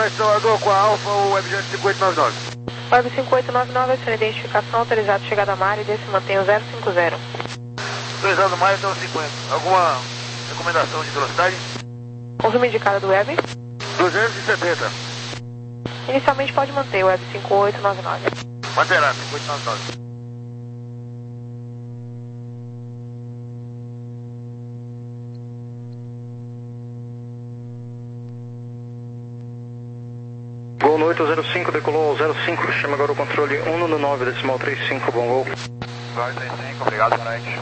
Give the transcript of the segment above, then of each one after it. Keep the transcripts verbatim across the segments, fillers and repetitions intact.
Oeste Salvador com a Alfa, o Web cinco oito nove nove. Web cinco oito nove nove, essa identificação, autorizado chegada a mar e desse mantém o zero cinco zero. Autorizado mais até o cinquenta. Alguma recomendação de velocidade? Consumo indicado do Web? duzentos e setenta. Inicialmente pode manter o Web cinco oito nove nove. Manterá, cinco oito nove nove. Gol no oito zero cinco, decolou ao zero cinco, chama agora o controle um no nove, decimal trinta e cinco, bom gol. Gol trinta e cinco, obrigado, boa noite.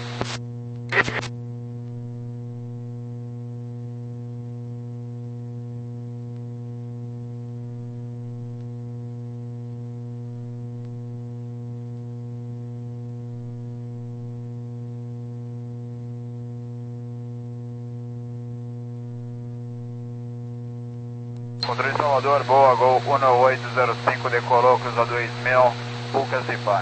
Controle Salvador, boa, Gol um oito zero cinco, decolou, cruza dois mil, Puca Cipar.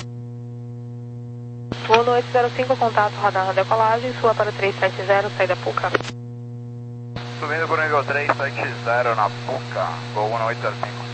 um oito zero cinco, contato, radar na decolagem, sua para três sete zero, saída Puca. Subindo para o nível três sete zero na Puca, Gol um oito zero cinco.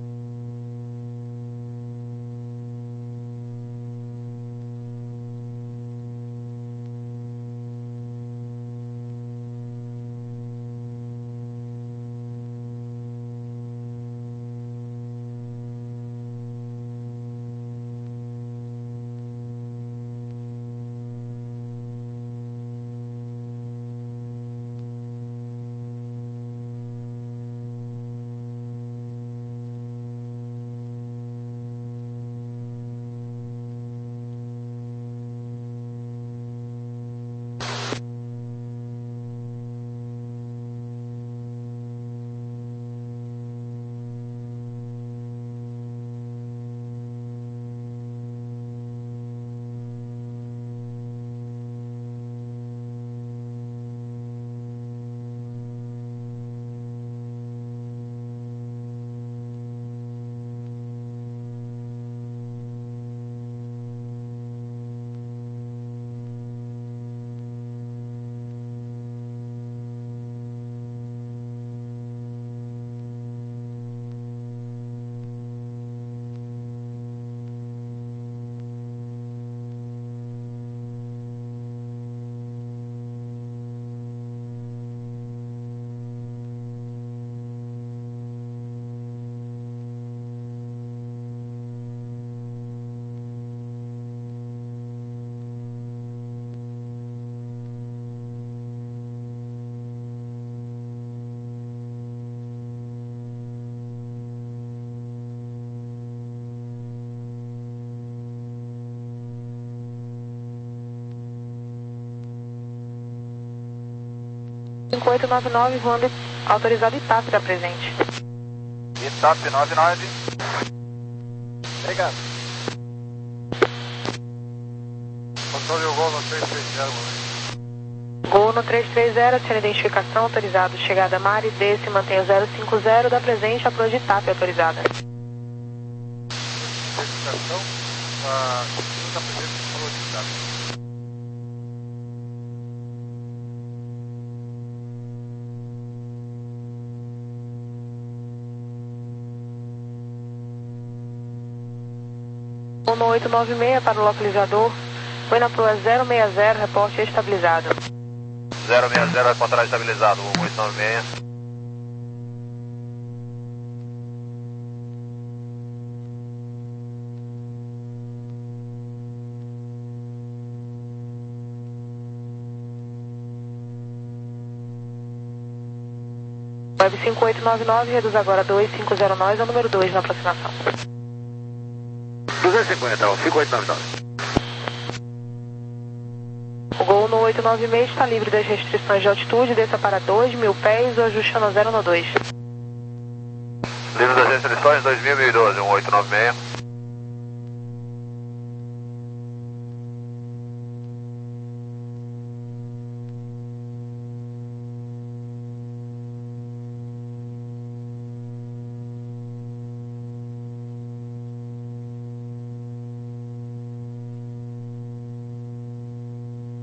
cinco oito nove nove, voando autorizado Itap da presente. Itap nove nove. Obrigado. Controle o Gol no três três zero, Gol no três três zero, sem identificação, autorizado chegada a mar e desse mantém o zero cinco zero da presente, approach de Itap autorizada. Identificação, a da presente falou de Itap. um oito nove seis para o localizador, foi na proa zero seis zero, reporte estabilizado. zero seis zero, reportagem estabilizado, um oito nove seis. Web cinco oito nove nove, reduz agora dois cinco zero nós, é o número dois na aproximação. duzentos e cinquenta, cinco oito nove nove. O Gol no oito nove seis está livre das restrições de altitude, desça para dois mil pés, ou ajustando a zero no dois. Livre das restrições, dois mil e doze, um oito nove seis.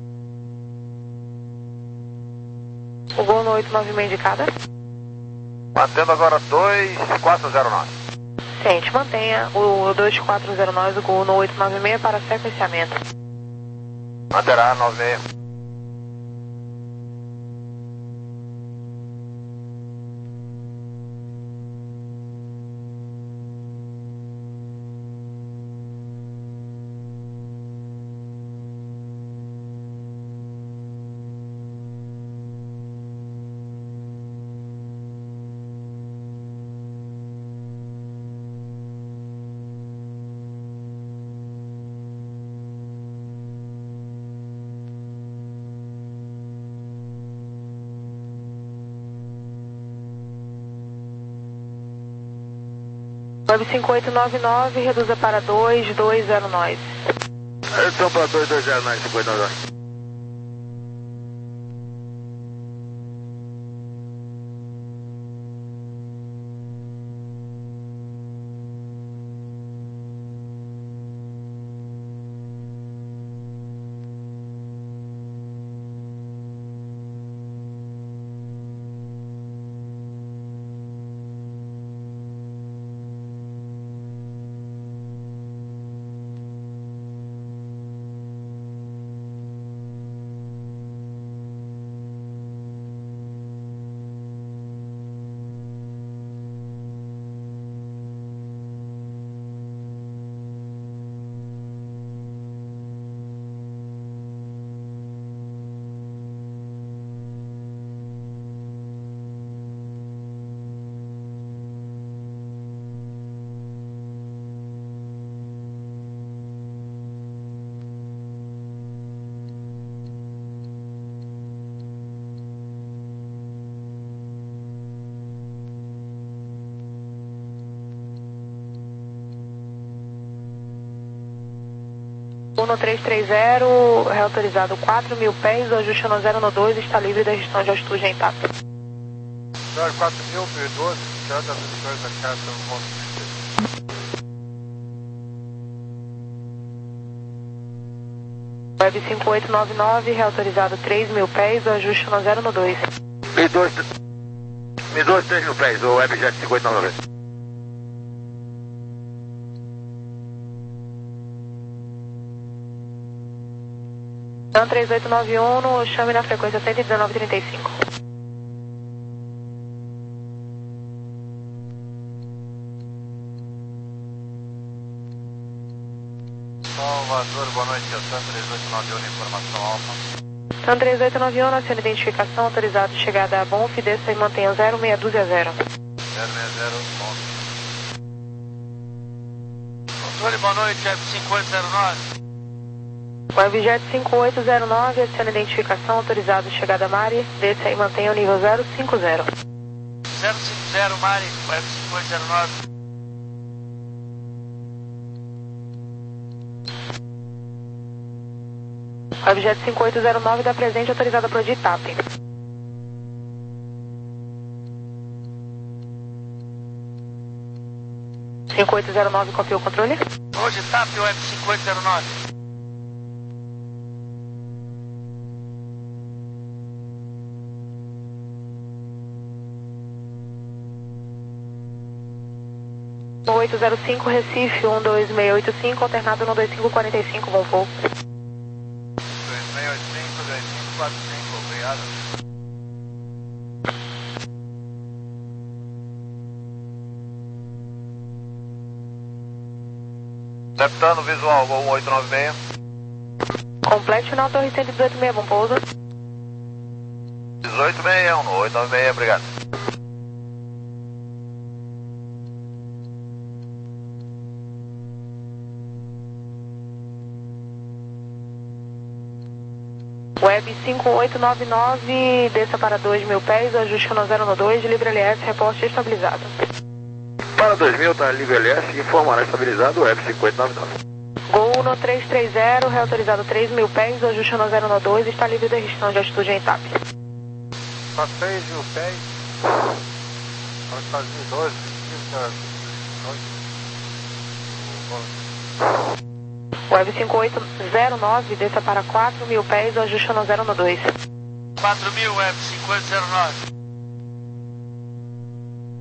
O Gol no oito nove seis indicada. Mantendo agora dois quatro zero nove. Ciente, mantenha o dois quatro zero nove do Gol no oito nove seis para sequenciamento. Manterá nove seis. Web cinco oito nove nove, reduza para dois dois zero nove. Redução para dois dois zero nove, cinco oito nove nove. um três três zero, reautorizado quatro mil pés, o ajuste no zero no dois está livre da restrição de altitude em TAP. quatro mil, P doze, já das emissões da casa do ponto Web cinco oito nove nove, reautorizado três mil pés, o ajuste no zero no dois. Me dois, me dois três mil pés, o Webjet cinco oito nove nove. Dan três oito nove um, chame na frequência cento e dezenove trinta e cinco. Salvador, boa noite, é o Sam três oito nove um, informação alfa. Dan três oito nove um, naciona identificação, autorizado chegada a Bonf, desça e mantenha zero seis dúzia zero. zero seis zero, ponto. Controle, boa noite, F cinco oito zero nove. Webjet cinco oito zero nove, aciona identificação, autorizado chegada a Mari, desça e mantenha o nível zero cinco zero. zero cinco zero, Mari, F cinco oito zero nove. Webjet cinco oito zero nove, da presente, autorizada para o D I T A P. cinco oito zero nove, copiou o controle? Hoje D I T A P, o F cinco oito zero nove. oito zero cinco, Recife, um dois seis oito cinco, alternado no dois cinco quatro cinco, bom voo. dois seis oito cinco, dois cinco quatro cinco, obrigado. Capitano, visual, voo um oito nove seis. Complete na torre cento e dezoito seis, bom pouso. dezoito sessenta e um, no oito nove seis, obrigado. Web cinco oito nove nove, desça para dois mil pés, ajuste no zero no dois, livre L S, reporte estabilizado. Para dois mil, tá livre L S, informará estabilizado o Web cinco oito nove nove. Gol no três três zero, reautorizado três mil pés, ajuste no zero no dois, está livre da restrição de altitude em TAP. Para três mil pés, para os Estados Unidos, doze, Web cinco oito zero nove, desça para quatro mil pés, ajuste no zero no dois. quatro mil, Web cinco oito zero nove.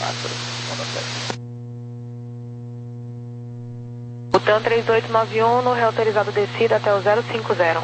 quatro, um no sete. O TAM três oito nove um no reautorizado descida até o zero cinco zero.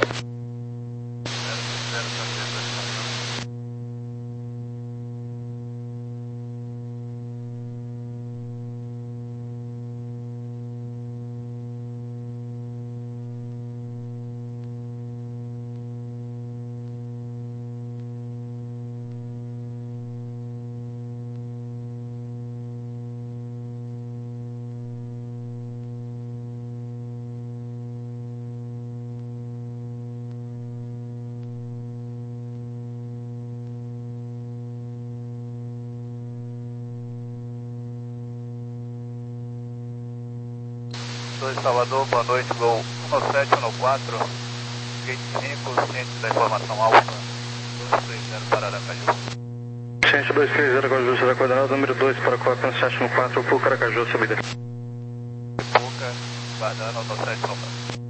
dois Salvador, boa noite, Gol um no sete, um no quatro, gate cinco, ciente da informação Alfa, dois três zero para Aracaju. Ciente dois três zero, Aracaju, será coordenado número dois para quatro sete no quatro, Puca, Aracaju, subida. Puca, guardando no sete no quatro.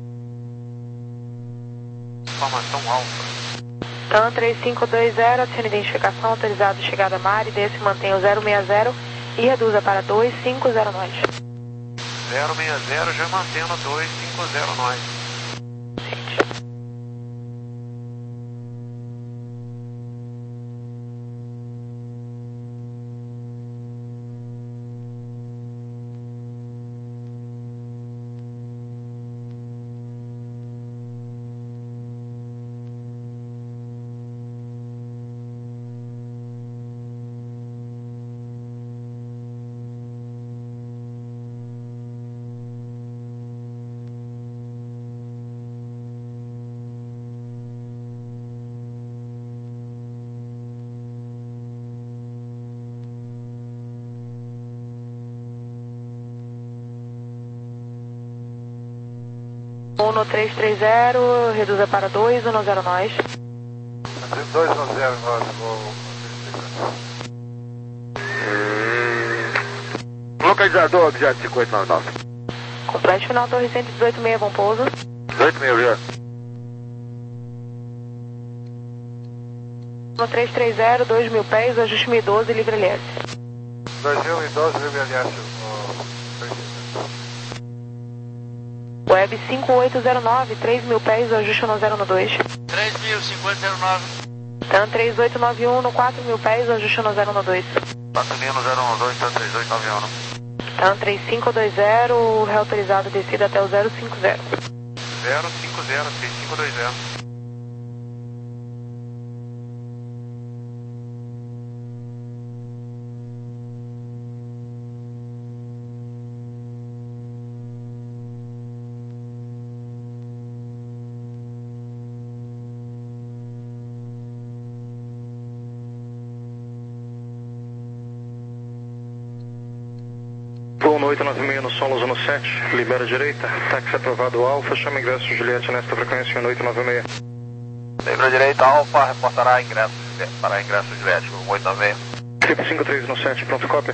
Informação Alfa. TAM três cinco dois zero, adicione identificação, autorizado chegada Mari, desce e mantém o zero seis zero e reduza para dois cinco zero nós. zero seis zero, já mantendo dois cinco zero nós. um no três três zero, reduza para dois, um no zero nós. dois no zero nós, Gol. Localizador, objeto cinco oito nove nove. Complete final, torre cento e dezoito seis, bom pouso. dezoito mil, já. No três três zero, dois mil pés, ajuste mil e doze, livre L S. dois mil e doze, livre L S. Web cinco oito zero nove, três mil pés, ajuste no zero no dois. três mil, cinquenta zero nove. TAM três oito nove um no quatro mil pés, ajuste no zero no dois. quatro mil no zero um dois, TAM três oito nove um. TAM três cinco dois zero, reautorizado descida até o zero cinco zero. zero cinco zero, três cinco dois zero. Plano oito nove seis no solo, zona sete, libera a direita, táxi aprovado Alfa, chama ingresso Juliette nesta frequência, oito nove seis. Livre à direita, Alfa, reportará ingresso, para ingresso Juliette, oito nove seis. Tipo cinco três no sete, pronto, cópia.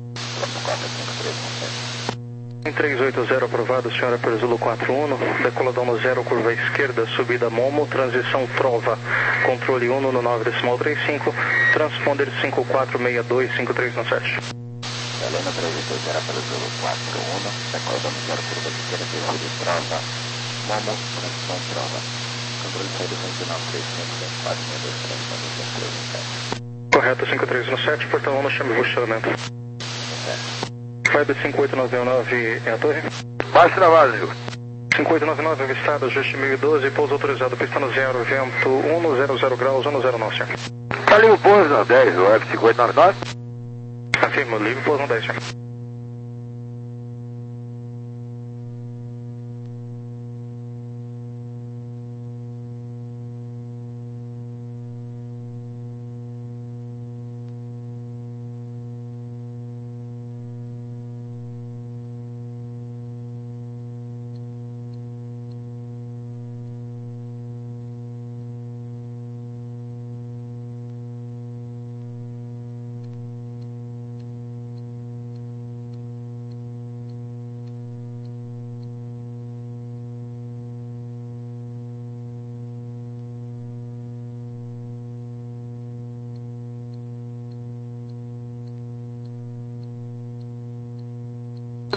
três oito zero aprovado, senhora por Zulu quatro um, decoladão no zero, curva à esquerda, subida Momo, transição Trova, controle um no nove decimal trinta e cinco, transponder cinco quatro seis dois cinco três no sete. Helena três oito zero para Zulu quatro um, decoladão no zero, curva à esquerda, subida Trova, Momo, transição Trova, controle seis final três cinco sete quatro seis dois três três no sete. Correto, cinco três no sete, portão um no chame funcionamento. Web cinco oito nove nove é a torre? Baixo travado, Igor. cinco oito nove nove avistado, ajuste mil e doze, pouso autorizado, pista no zero, vento um no zero zero graus, um no zero nove, senhor. Tá ali o pouso no dez, o F cinco oito nove nove? Afirmo, livre pouso no dez, senhor.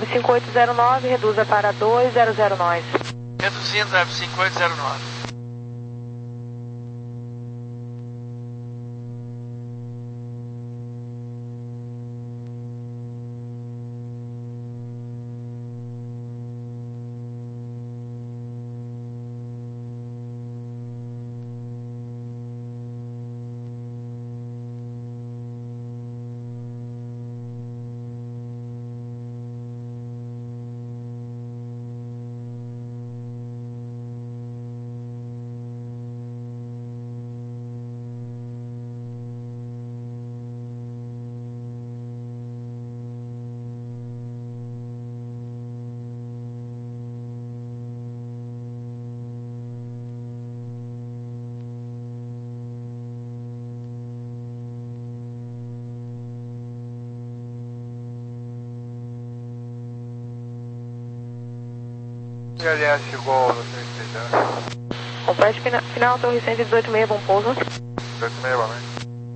cinco oito zero nove, reduza para dois zero zero nove. Reduzindo, Web cinco oito zero nove. L S chegou no três três zero. Complete fina- final, torre cento e dezoito meia, bom pouso. dezoito meia, boa noite.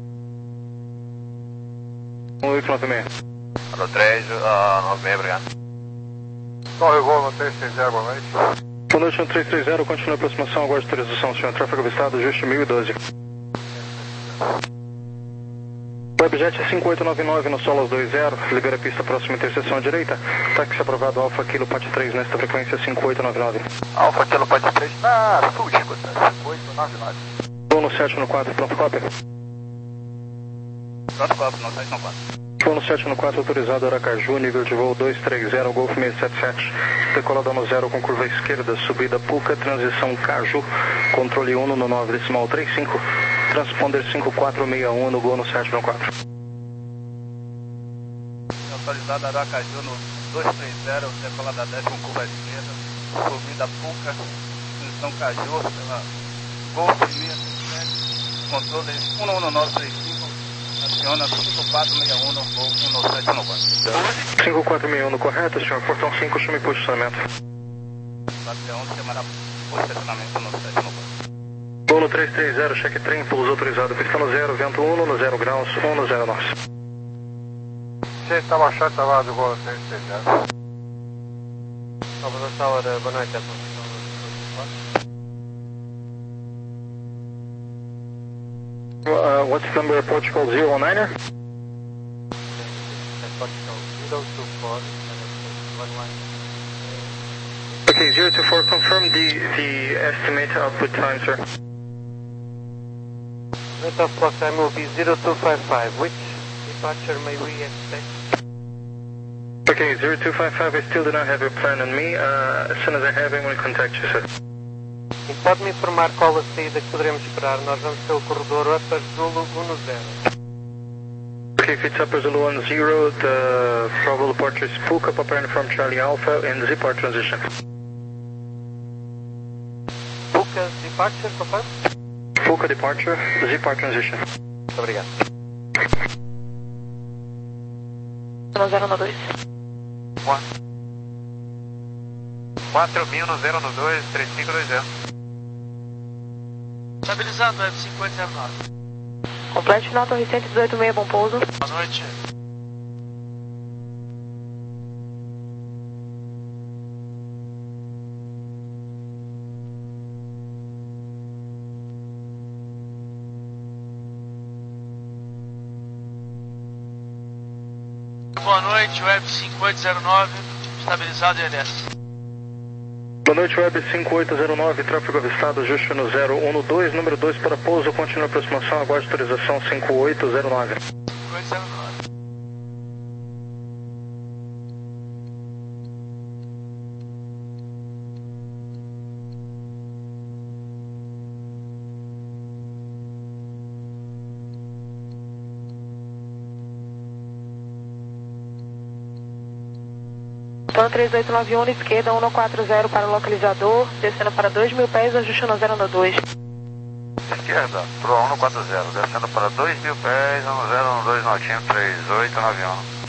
um oito nove seis. Alô, três, uh, nove meia, obrigado. Torre Gol no três três zero, boa noite. Boa noite no três três zero, continua a aproximação, aguarde autorização, senhor. Tráfego avistado, ajuste mil e doze. Webjet cinco oito nove nove no Solos dois zero, libera a pista próxima interseção à direita. Táxi aprovado Alfa Kilo Pat três nesta frequência cinco oito nove nove. Alfa Kilo Pat três na Sul, Chico, cinco oito nove nove. Vou no sete no quatro, pronto cópia. Pronto, quatro, não sete, não quatro. Vou no sete no quatro, autorizado Aracaju, nível de voo dois três zero, Golf seis sete sete. Decolada no zero com curva esquerda, subida Puca, transição Caju, controle Uno no nove decimal trinta e cinco. Transponder cinco quatro seis um no Gol no sete no quatro. Autorizado Aracaju no dois três zero, decolada dez com curva esquerda, subida Puca, transição Caju, pela Golf seis sete sete, controle um um nove três cinco, aciona cinco quatro seis um no Gol um no sete no quatro. cinco quatro seis um no correto, senhor, portão cinco, chame posicionamento. quatro um chamará posicionamento no sete no quatro. Voo no três três zero, cheque trem, pouso autorizado, pista no zero, vento um no zero graus, um no zero nós. Você está baixado, estava do Gol no três três zero. Salvador Tower, boa noite. Uh, what's the number, Portugal zero one niner? Okay, zero two four, confirm the, the estimate output time, sir. Rate of clock time will be zero two five five. Which departure may we expect? Okay, zero two five five, I still do not have your plan on me. Uh, as soon as I have it, we'll contact you, sir. E pode-me informar qual a saída que poderemos esperar? Nós vamos pelo corredor Upper Zulu um zero. Okay, if it's Upper Zulu one zero, the probable departure is Puka, preparing from Charlie Alpha, and Zipar transition. Puca's departure, confirm? Puka departure, Zipar transition. Muito obrigado. zero no dois. quatro mil no zero no dois, três cinco dois zero. Estabilizando, Web cinco oito zero nove. Complete final, torre cento e dezoito meia, bom pouso. Boa noite. Boa noite, Web cinco oito zero nove, estabilizado e L S. Boa noite, Web cinco oito zero nove, tráfego avistado, ajuste no zero um no dois, número dois para pouso, continua a aproximação, aguarde autorização cinco oito zero nove. cinco oito zero nove. Plano três oito nove um, esquerda um quatro zero para o localizador, descendo para dois mil pés, ajustando zero no dois. Esquerda, Pro um quatro zero, descendo para dois mil pés, um zero no dois, notinho três oito nove um.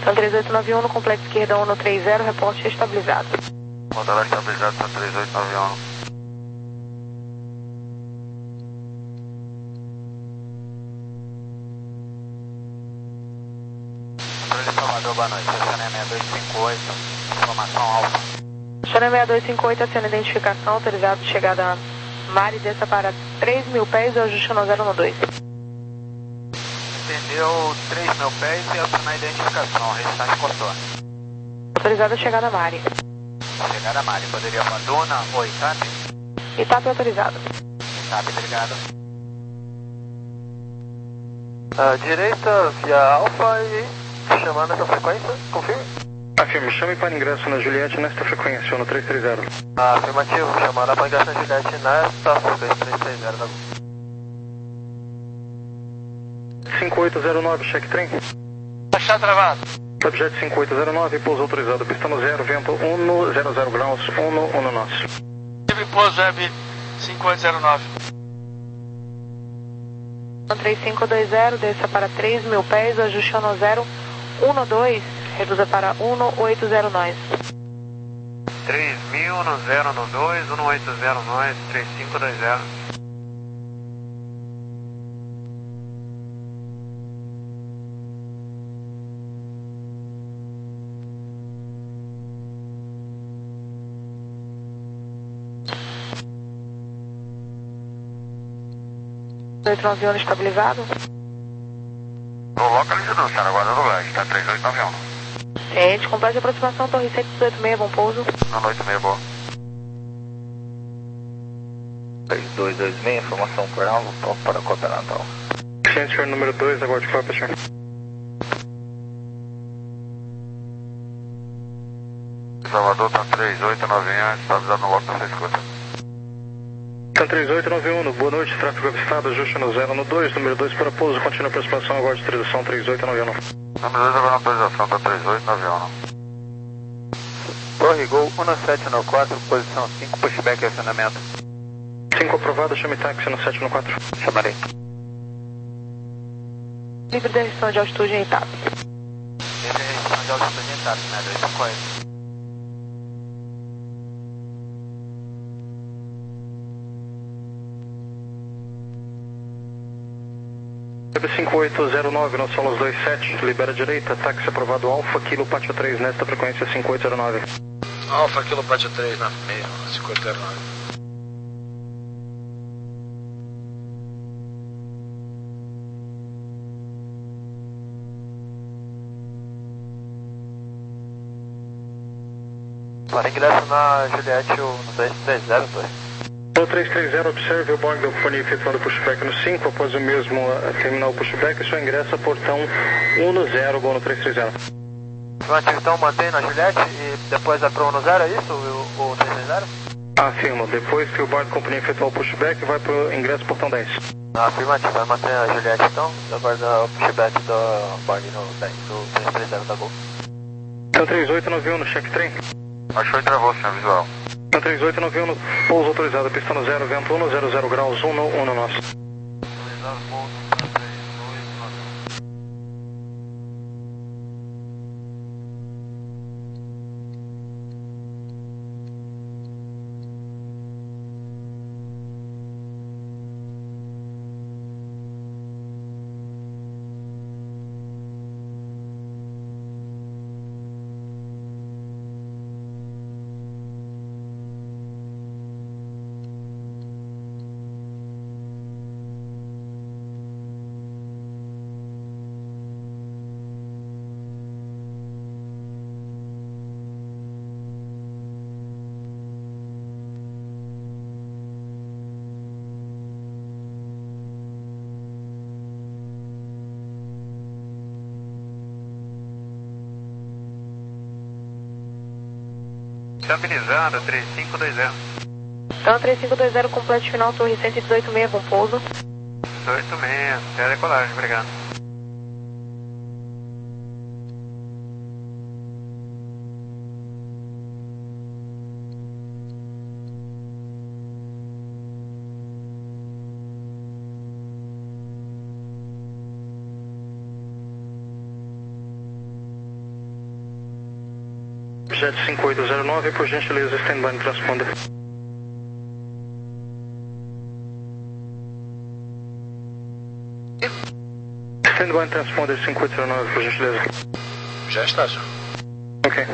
Então três oito nove um no complexo esquerda um três zero, reporte estabilizado. Modular estabilizado, então três oito nove um. Boa noite, Xané seis dois cinco oito, informação alfa. Xané seis dois cinco oito, acena identificação, autorizado de chegada a Mari, desça para três mil pés e ajuste no zero um dois. Entendeu três mil pés e acionar a identificação, o restante cortou. Autorizado a chegada a Mari. Chegada a Mari, poderia para Duna ou Itape? Itape autorizado. Itape, obrigado. Uh, direita via Alfa e... chamar nessa frequência, confirme. Afirme, chame para ingresso na Juliette nesta frequência, no três três zero. Ah, afirmativo, chamar para ingresso na Juliette nesta frequência três três zero. Tá? cinco oito zero nove, check trem. Está travado. Objeto cinco oito zero nove, pouso autorizado, pista no zero, vento um zero zero graus, um um no nosso. Tive pouso web cinco oito zero nove. três cinco dois zero, desça para três mil pés, ajuste no zero um dois, reduza para um oito zero nós. três mil no zero no dois, um oito zero nós, três cinco dois zero. oito nove um estabilizado. Localizado, está aguardando o lugar, está três oito nove um. Ciente, complete aproximação, torre cento e oito seis, bom pouso. Não, oito seis, boa. três dois dois seis, informação por alvo, pronto para a cópia natal. Ciente, senhor número dois, aguarde cópia, senhor. Salvador, está três oito nove um, estabilizado no local da escuta. Então três oito nove um, boa noite, tráfego avistado, ajuste no zero no dois, número dois para pouso, continua a aproximação, aguarde autorização três oito nove um. Número dois, agora autorização, está três oito nove um. Torre Gol um sete nove quatro, posição cinco, pushback e acionamento. cinco aprovado, chame táxi no sete no quatro. Chamarei. Livre de restrição de altitude em Itape. Livre de restrição de altitude em Itape, né? dois cinco oito. cinco oito zero nove, nós somos dois sete, libera a direita, táxi aprovado Alfa, Kilo Pátio três, nesta frequência cinco oito zero nove. Alfa, Kilo Pátio três, na meia, cinco oito zero nove. Para ingresso na Juliette, no três três zero, dois. No três três zero, observe o board da companhia efetuando pushback no cinco, após o mesmo uh, terminar o pushback, só ingressa portão um zero, gol no três três zero. Então mantém na Juliette e depois vai para o um zero, é isso? O, o três três zero? Afirmo, depois que o board da companhia efetuar o pushback, vai para o ingresso portão dez. Ah, afirmativo, vai manter a Juliette então, aguarda o pushback do board no dez, do três três zero da Gol. Então três oito nove um no check trem. Achou e travou, senhor visual. Então três oito nove um no pouso autorizado, pista no zero, vento um zero zero graus, um no um no nosso. Autorizado pouso três dois nove um. Estabilizando, três cinco dois zero. Então três cinco dois zero, complete final, torre cento e dezoito seis, bom pouso. dezoito seis, até a decolagem, obrigado. Jet cinco oito zero nove, por gentileza, stand-by no transponder. Stand-by no transponder cinco oito zero nove, por gentileza. Já está, senhor. Ok.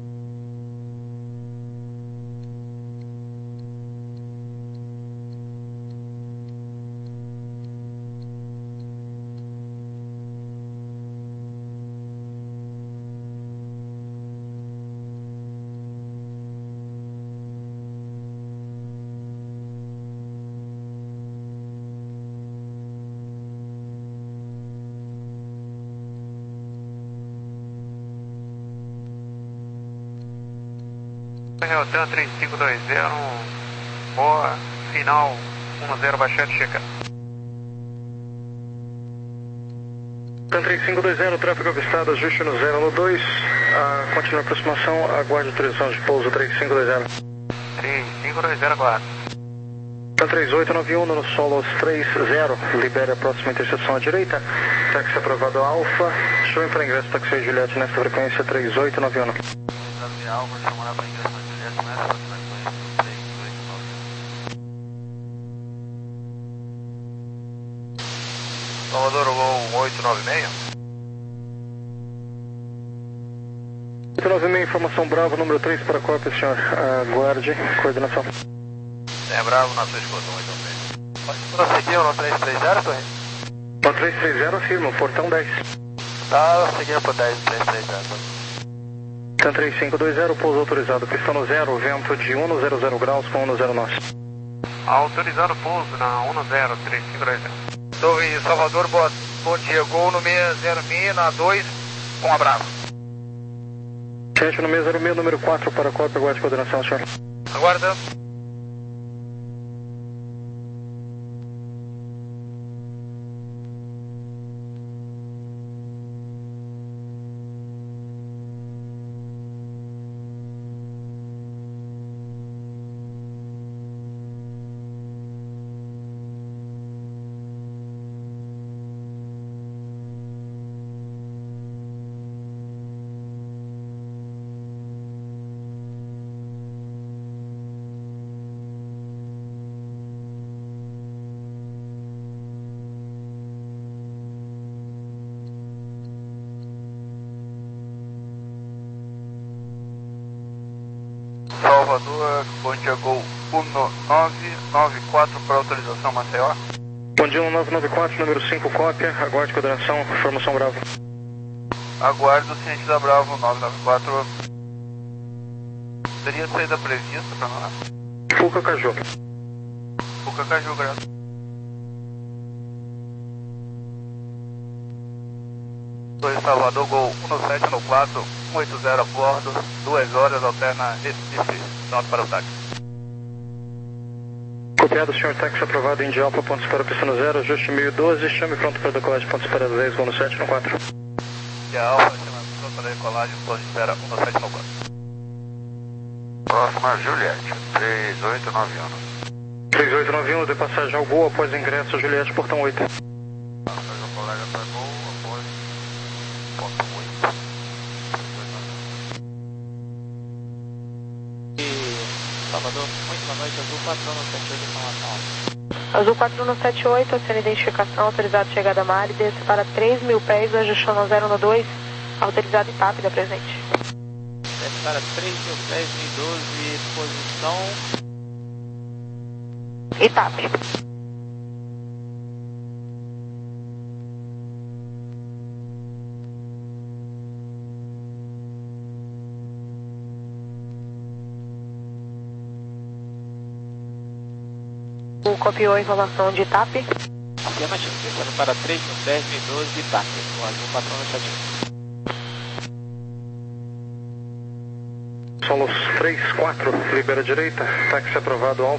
Hotel três cinco dois zero, boa, final um zero, baixete, checa. Hotel três cinco dois zero, tráfego avistado, ajuste no zero no dois, a contínua aproximação, aguarde autorização de pouso três cinco dois zero. três cinco dois zero, aguardo. Hotel três oito nove um, no Solos três zero, libere a próxima interseção à direita, táxi aprovado Alfa, show para ingresso táxi Juliette nesta frequência três oito nove um. Alfa, chamar para ingresso na Juliette nesta frequência três oito nove um. Salvador, Gol oito nove seis. oito nove seis, informação Bravo, número três para a Corpo, senhor. Aguarde, coordenação. É Bravo na sua escuta, oito nove seis. Pode prosseguir no três três zero, Torre? No três três zero, afirma, portão dez. Tá, seguindo por dez, três três zero. Tan três cinco dois zero, pouso autorizado, pistão no zero, vento de um no zero zero graus com um no zero nós. Autorizado pouso na um zero, três cinco dois zero. Torre Salvador, bom, bom dia, Gol no seis zero seis, na dois, com a Bravo. Gente, no seis zero seis, número quatro para a Corpo, aguarde coordenação, senhor. Aguardando. Salvador, bom dia, Gol um nove nove quatro para autorização Maceió. Bom dia, um nove nove quatro, número cinco, cópia, aguarde coordenação, informação Bravo. Aguardo o ciente da Bravo nove nove quatro. Teria saída prevista para nós? Fuca Caju. Fuca Caju, graças. Torre Salvador, Gol um sete no quatro, um oito zero a bordo, duas horas, alterna Recife, pronto para o táxi. Copiado, senhor, táxi aprovado, Indy Alfa, ponto espera, pista no zero, ajuste mil e doze, chame pronto para decolagem, ponto espera dez, Gol no sete no quatro. E a Alfa, chama pronto para decolagem, ponto espera um sete no quatro. Próxima Juliette, três oito nove um. três oito nove um, de passagem ao Gol, após ingresso, Juliette, portão oito. Passagem ao colega para Gol, após portão oito. Salvador, muito boa noite, Azul quatro um sete oito, informação. Azul quatro um sete oito, sendo identificação, autorizado chegada a Mari, desce para três mil pés, ajustando zero no dois, autorizado I T A P da presente. Desce para três mil pés, mil e doze, posição... I T A P. O copiou a informação de I T A P. Afirmativo, descendo para três mil pés, mil e doze, I T A P, o Azul quatro um sete oito. Solos três quatro, libera a direita, táxi aprovado, Alfa.